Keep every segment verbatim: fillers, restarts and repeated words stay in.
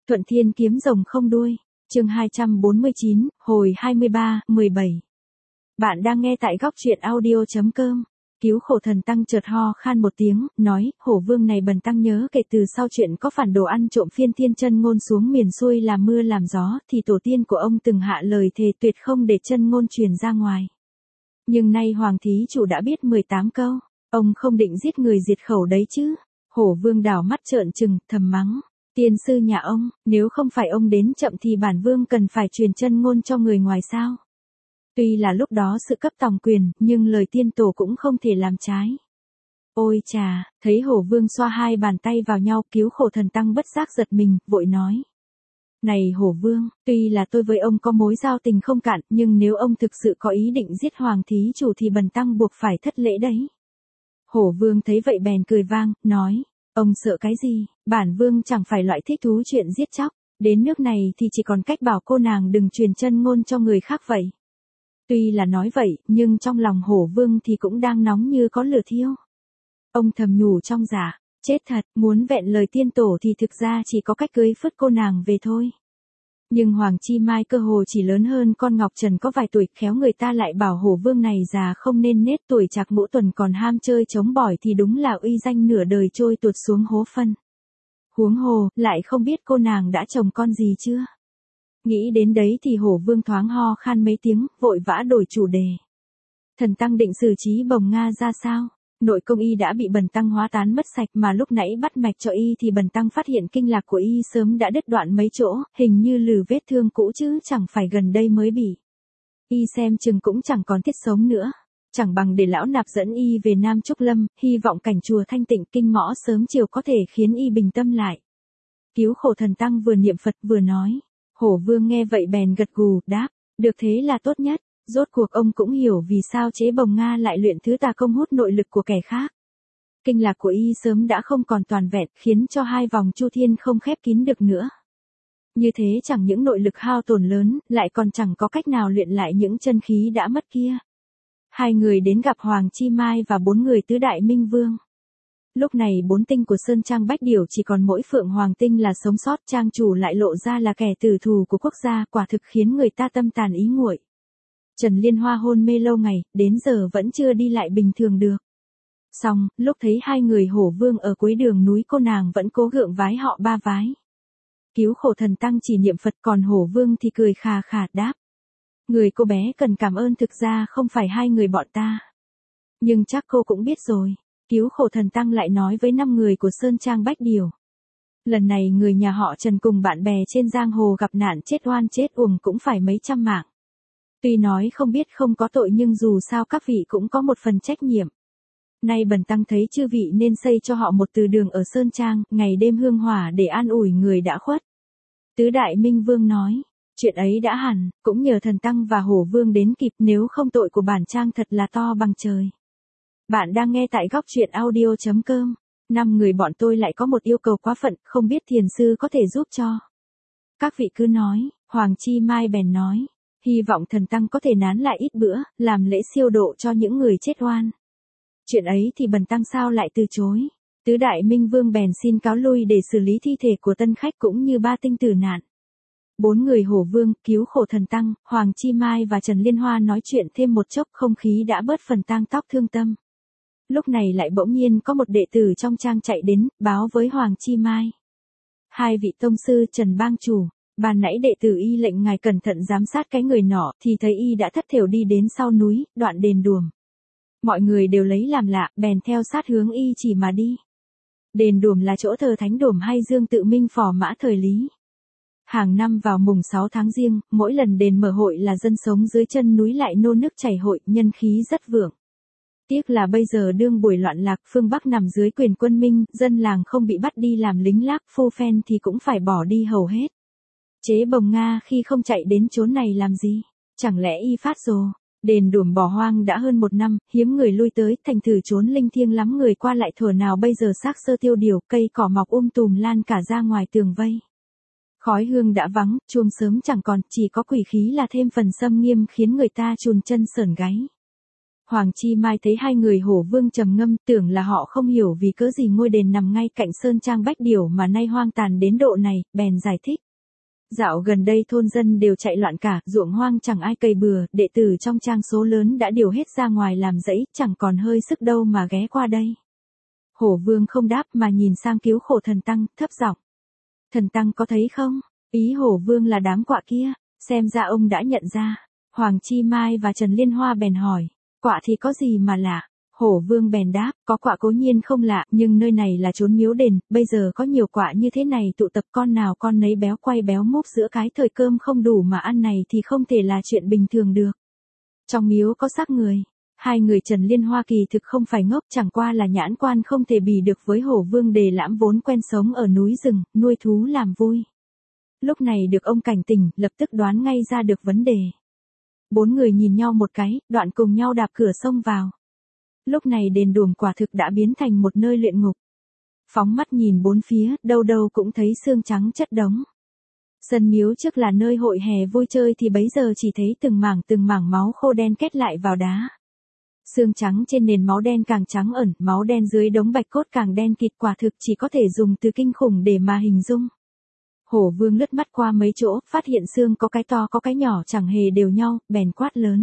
Thuận Thiên kiếm rồng không đuôi. Chương hai trăm bốn mươi chín, hồi hai mươi ba, mười bảy. Bạn đang nghe tại góc truyện audio chấm com. Cứu khổ thần tăng chợt ho khan một tiếng, nói, Hổ Vương này bần tăng nhớ kể từ sau chuyện có phản đồ ăn trộm phiên thiên chân ngôn xuống miền xuôi làm mưa làm gió, thì tổ tiên của ông từng hạ lời thề tuyệt không để chân ngôn truyền ra ngoài. Nhưng nay Hoàng thí chủ đã biết mười tám câu, ông không định giết người diệt khẩu đấy chứ? Hổ Vương đảo mắt trợn trừng, thầm mắng. Tiên sư nhà ông, nếu không phải ông đến chậm thì bản vương cần phải truyền chân ngôn cho người ngoài sao? Tuy là lúc đó sự cấp tòng quyền, nhưng lời tiên tổ cũng không thể làm trái. Ôi chà, thấy Hổ Vương xoa hai bàn tay vào nhau, Cứu khổ thần tăng bất giác giật mình, vội nói. Này Hổ Vương, tuy là tôi với ông có mối giao tình không cạn, nhưng nếu ông thực sự có ý định giết Hoàng thí chủ thì bần tăng buộc phải thất lễ đấy. Hổ Vương thấy vậy bèn cười vang, nói. Ông sợ cái gì, bản vương chẳng phải loại thích thú chuyện giết chóc, đến nước này thì chỉ còn cách bảo cô nàng đừng truyền chân ngôn cho người khác vậy. Tuy là nói vậy, nhưng trong lòng Hổ Vương thì cũng đang nóng như có lửa thiêu. Ông thầm nhủ trong dạ, chết thật, muốn vẹn lời tiên tổ thì thực ra chỉ có cách cưới phứt cô nàng về thôi. Nhưng Hoàng Chi Mai cơ hồ chỉ lớn hơn con Ngọc Trần có vài tuổi, khéo người ta lại bảo Hổ Vương này già không nên nết, tuổi chạc ngũ tuần còn ham chơi chống bỏi thì đúng là uy danh nửa đời trôi tuột xuống hố phân. Huống hồ, lại không biết cô nàng đã chồng con gì chưa. Nghĩ đến đấy thì Hổ Vương thoáng ho khan mấy tiếng, vội vã đổi chủ đề. Thần tăng định xử trí Bồng Nga ra sao? Nội công y đã bị bần tăng hóa tán mất sạch, mà lúc nãy bắt mạch cho y thì bần tăng phát hiện kinh lạc của y sớm đã đứt đoạn mấy chỗ, hình như lừ vết thương cũ chứ chẳng phải gần đây mới bị. Y xem chừng cũng chẳng còn thiết sống nữa, chẳng bằng để lão nạp dẫn y về Nam Trúc Lâm, hy vọng cảnh chùa thanh tịnh kinh mõ sớm chiều có thể khiến y bình tâm lại. Cứu khổ thần tăng vừa niệm Phật vừa nói. Hổ Vương nghe vậy bèn gật gù, đáp, được thế là tốt nhất. Rốt cuộc ông cũng hiểu vì sao chế Bồng Nga lại luyện thứ tà công hút nội lực của kẻ khác. Kinh lạc của y sớm đã không còn toàn vẹn, khiến cho hai vòng chu thiên không khép kín được nữa. Như thế chẳng những nội lực hao tổn lớn, lại còn chẳng có cách nào luyện lại những chân khí đã mất kia. Hai người đến gặp Hoàng Chi Mai và bốn người tứ đại minh vương. Lúc này bốn tinh của Sơn Trang Bách Điểu chỉ còn mỗi Phượng Hoàng tinh là sống sót, trang chủ lại lộ ra là kẻ tử thù của quốc gia, quả thực khiến người ta tâm tàn ý nguội. Trần Liên Hoa hôn mê lâu ngày, đến giờ vẫn chưa đi lại bình thường được. Xong, lúc thấy hai người Hổ Vương ở cuối đường núi, cô nàng vẫn cố gượng vái họ ba vái. Cứu khổ thần tăng chỉ niệm Phật, còn Hổ Vương thì cười khà khà đáp. Người cô bé cần cảm ơn thực ra không phải hai người bọn ta. Nhưng chắc cô cũng biết rồi. Cứu khổ thần tăng lại nói với năm người của Sơn Trang Bách Điểu. Lần này người nhà họ Trần cùng bạn bè trên giang hồ gặp nạn chết oan chết uổng cũng phải mấy trăm mạng. Tuy nói không biết không có tội nhưng dù sao các vị cũng có một phần trách nhiệm. Nay bần tăng thấy chư vị nên xây cho họ một từ đường ở Sơn Trang, ngày đêm hương hỏa để an ủi người đã khuất. Tứ đại minh vương nói, chuyện ấy đã hẳn, cũng nhờ thần tăng và Hổ Vương đến kịp, nếu không tội của bản trang thật là to bằng trời. Bạn đang nghe tại góc truyện audio chấm com. Năm người bọn tôi lại có một yêu cầu quá phận, không biết thiền sư có thể giúp cho. Các vị cứ nói, Hoàng Chi Mai bèn nói. Hy vọng thần tăng có thể nán lại ít bữa, làm lễ siêu độ cho những người chết oan. Chuyện ấy thì bần tăng sao lại từ chối. Tứ đại minh vương bèn xin cáo lui để xử lý thi thể của tân khách cũng như ba tinh tử nạn. Bốn người Hổ Vương, Cứu khổ thần tăng, Hoàng Chi Mai và Trần Liên Hoa nói chuyện thêm một chốc, không khí đã bớt phần tang tóc thương tâm. Lúc này lại bỗng nhiên có một đệ tử trong trang chạy đến, báo với Hoàng Chi Mai. Hai vị tông sư Trần bang chủ. Ban nãy đệ tử y lệnh ngài cẩn thận giám sát cái người nọ, thì thấy y đã thất thểu đi đến sau núi, đoạn đền Đùm. Mọi người đều lấy làm lạ, bèn theo sát hướng y chỉ mà đi. Đền Đùm là chỗ thờ Thánh Đùm hay Dương Tự Minh phò mã thời Lý. Hàng năm vào mùng sáu tháng Giêng, mỗi lần đền mở hội là dân sống dưới chân núi lại nô nức chảy hội, nhân khí rất vượng. Tiếc là bây giờ đương buổi loạn lạc, phương Bắc nằm dưới quyền quân Minh, dân làng không bị bắt đi làm lính lác phu phen thì cũng phải bỏ đi hầu hết. Chế Bồng Nga khi không chạy đến chốn này làm gì? Chẳng lẽ y phát rồ? Đền Đùm bỏ hoang đã hơn một năm, hiếm người lui tới, thành thử chốn linh thiêng lắm, người qua lại thuở nào bây giờ xác sơ tiêu điều, cây cỏ mọc um tùm lan cả ra ngoài tường vây. Khói hương đã vắng, chuông sớm chẳng còn, chỉ có quỷ khí là thêm phần xâm nghiêm khiến người ta chùn chân sởn gáy. Hoàng Chi Mai thấy hai người Hổ Vương trầm ngâm, tưởng là họ không hiểu vì cớ gì ngôi đền nằm ngay cạnh sơn trang Bách Điểu mà nay hoang tàn đến độ này, bèn giải thích. Dạo gần đây thôn dân đều chạy loạn cả, ruộng hoang chẳng ai cày bừa, đệ tử trong trang số lớn đã điều hết ra ngoài làm rẫy, chẳng còn hơi sức đâu mà ghé qua đây. Hổ Vương không đáp mà nhìn sang Cứu Khổ Thần Tăng, thấp giọng. Thần Tăng có thấy không? Ý Hổ Vương là đám quạ kia, xem ra ông đã nhận ra. Hoàng Chi Mai và Trần Liên Hoa bèn hỏi, quạ thì có gì mà lạ? Hổ Vương bèn đáp, có quạ cố nhiên không lạ, nhưng nơi này là chốn miếu đền, bây giờ có nhiều quạ như thế này tụ tập con nào con nấy béo quay béo múp giữa cái thời cơm không đủ mà ăn này thì không thể là chuyện bình thường được. Trong miếu có xác người. Hai người Trần Liên Hoa kỳ thực không phải ngốc, chẳng qua là nhãn quan không thể bì được với Hổ Vương Đề Lãm vốn quen sống ở núi rừng, nuôi thú làm vui. Lúc này được ông cảnh tỉnh, lập tức đoán ngay ra được vấn đề. Bốn người nhìn nhau một cái, đoạn cùng nhau đạp cửa xông vào. Lúc này đền Đùm quả thực đã biến thành một nơi luyện ngục. Phóng mắt nhìn bốn phía, đâu đâu cũng thấy xương trắng chất đống. Sân miếu trước là nơi hội hè vui chơi thì bấy giờ chỉ thấy từng mảng từng mảng máu khô đen kết lại vào đá. Xương trắng trên nền máu đen càng trắng ẩn, máu đen dưới đống bạch cốt càng đen kịt, quả thực chỉ có thể dùng từ kinh khủng để mà hình dung. Hổ Vương lướt mắt qua mấy chỗ, phát hiện xương có cái to có cái nhỏ chẳng hề đều nhau, bèn quát lớn.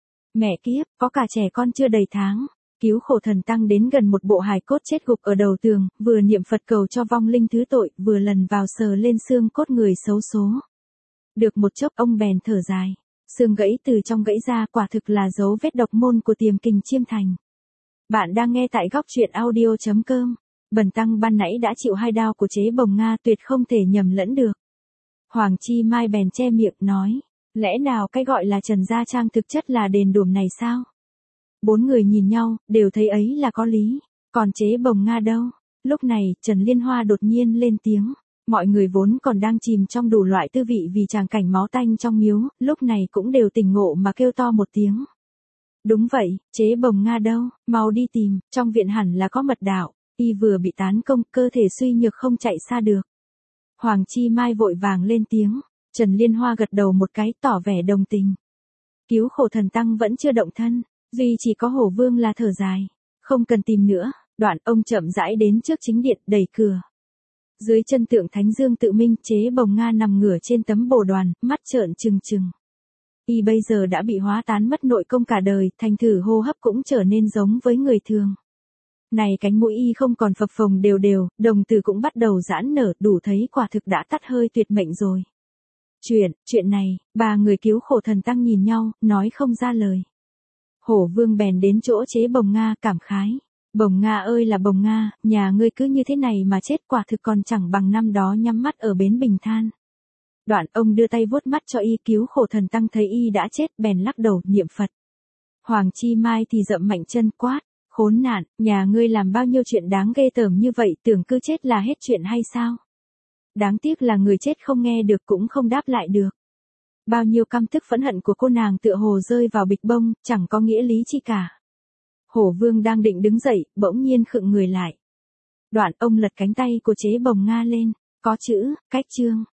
Mẹ kiếp, có cả trẻ con chưa đầy tháng. Cứu Khổ Thần Tăng đến gần một bộ hài cốt chết gục ở đầu tường, vừa niệm Phật cầu cho vong linh thứ tội, vừa lần vào sờ lên xương cốt người xấu số. Được một chốc ông bèn thở dài. Xương gãy từ trong gãy ra, quả thực là dấu vết độc môn của Tiềm Kình Chiêm Thành. Bạn đang nghe tại góc truyện audio chấm com. Bần tăng ban nãy đã chịu hai đao của chế Bồng Nga, tuyệt không thể nhầm lẫn được. Hoàng Chi Mai bèn che miệng nói, lẽ nào cái gọi là Trần Gia Trang thực chất là đền Đùm này sao? Bốn người nhìn nhau, đều thấy ấy là có lý. Còn chế Bồng Nga đâu? Lúc này, Trần Liên Hoa đột nhiên lên tiếng. Mọi người vốn còn đang chìm trong đủ loại tư vị vì tràng cảnh máu tanh trong miếu, lúc này cũng đều tỉnh ngộ mà kêu to một tiếng. Đúng vậy, chế Bồng Nga đâu? Mau đi tìm, trong viện hẳn là có mật đạo. Y vừa bị tán công, cơ thể suy nhược không chạy xa được. Hoàng Chi Mai vội vàng lên tiếng. Trần Liên Hoa gật đầu một cái, tỏ vẻ đồng tình. Cứu Khổ Thần Tăng vẫn chưa động thân, duy chỉ có Hổ Vương là thở dài. Không cần tìm nữa. Đoạn ông chậm rãi đến trước chính điện, đẩy cửa. Dưới chân tượng Thánh Dương Tự Minh, chế Bồng Nga nằm ngửa trên tấm bồ đoàn, mắt trợn trừng trừng. Y bây giờ đã bị hóa tán mất nội công cả đời, thành thử hô hấp cũng trở nên giống với người thường. Này cánh mũi y không còn phập phồng đều đều, đồng tử cũng bắt đầu giãn nở, đủ thấy quả thực đã tắt hơi tuyệt mệnh rồi. Chuyện, chuyện này, ba người Cứu Khổ Thần Tăng nhìn nhau, nói không ra lời. Hổ Vương bèn đến chỗ chế Bồng Nga, cảm khái. Bồng Nga ơi là Bồng Nga, nhà ngươi cứ như thế này mà chết, quả thực còn chẳng bằng năm đó nhắm mắt ở bến Bình Than. Đoạn ông đưa tay vuốt mắt cho y. Cứu Khổ Thần Tăng thấy y đã chết, bèn lắc đầu, niệm Phật. Hoàng Chi Mai thì dậm mạnh chân quát. Khốn nạn, nhà ngươi làm bao nhiêu chuyện đáng ghê tởm như vậy, tưởng cứ chết là hết chuyện hay sao? Đáng tiếc là người chết không nghe được cũng không đáp lại được. Bao nhiêu căm tức phẫn hận của cô nàng tựa hồ rơi vào bịch bông, chẳng có nghĩa lý chi cả. Hổ Vương đang định đứng dậy, bỗng nhiên khựng người lại. Đoạn ông lật cánh tay của chế Bồng Nga lên, có chữ, cách chương,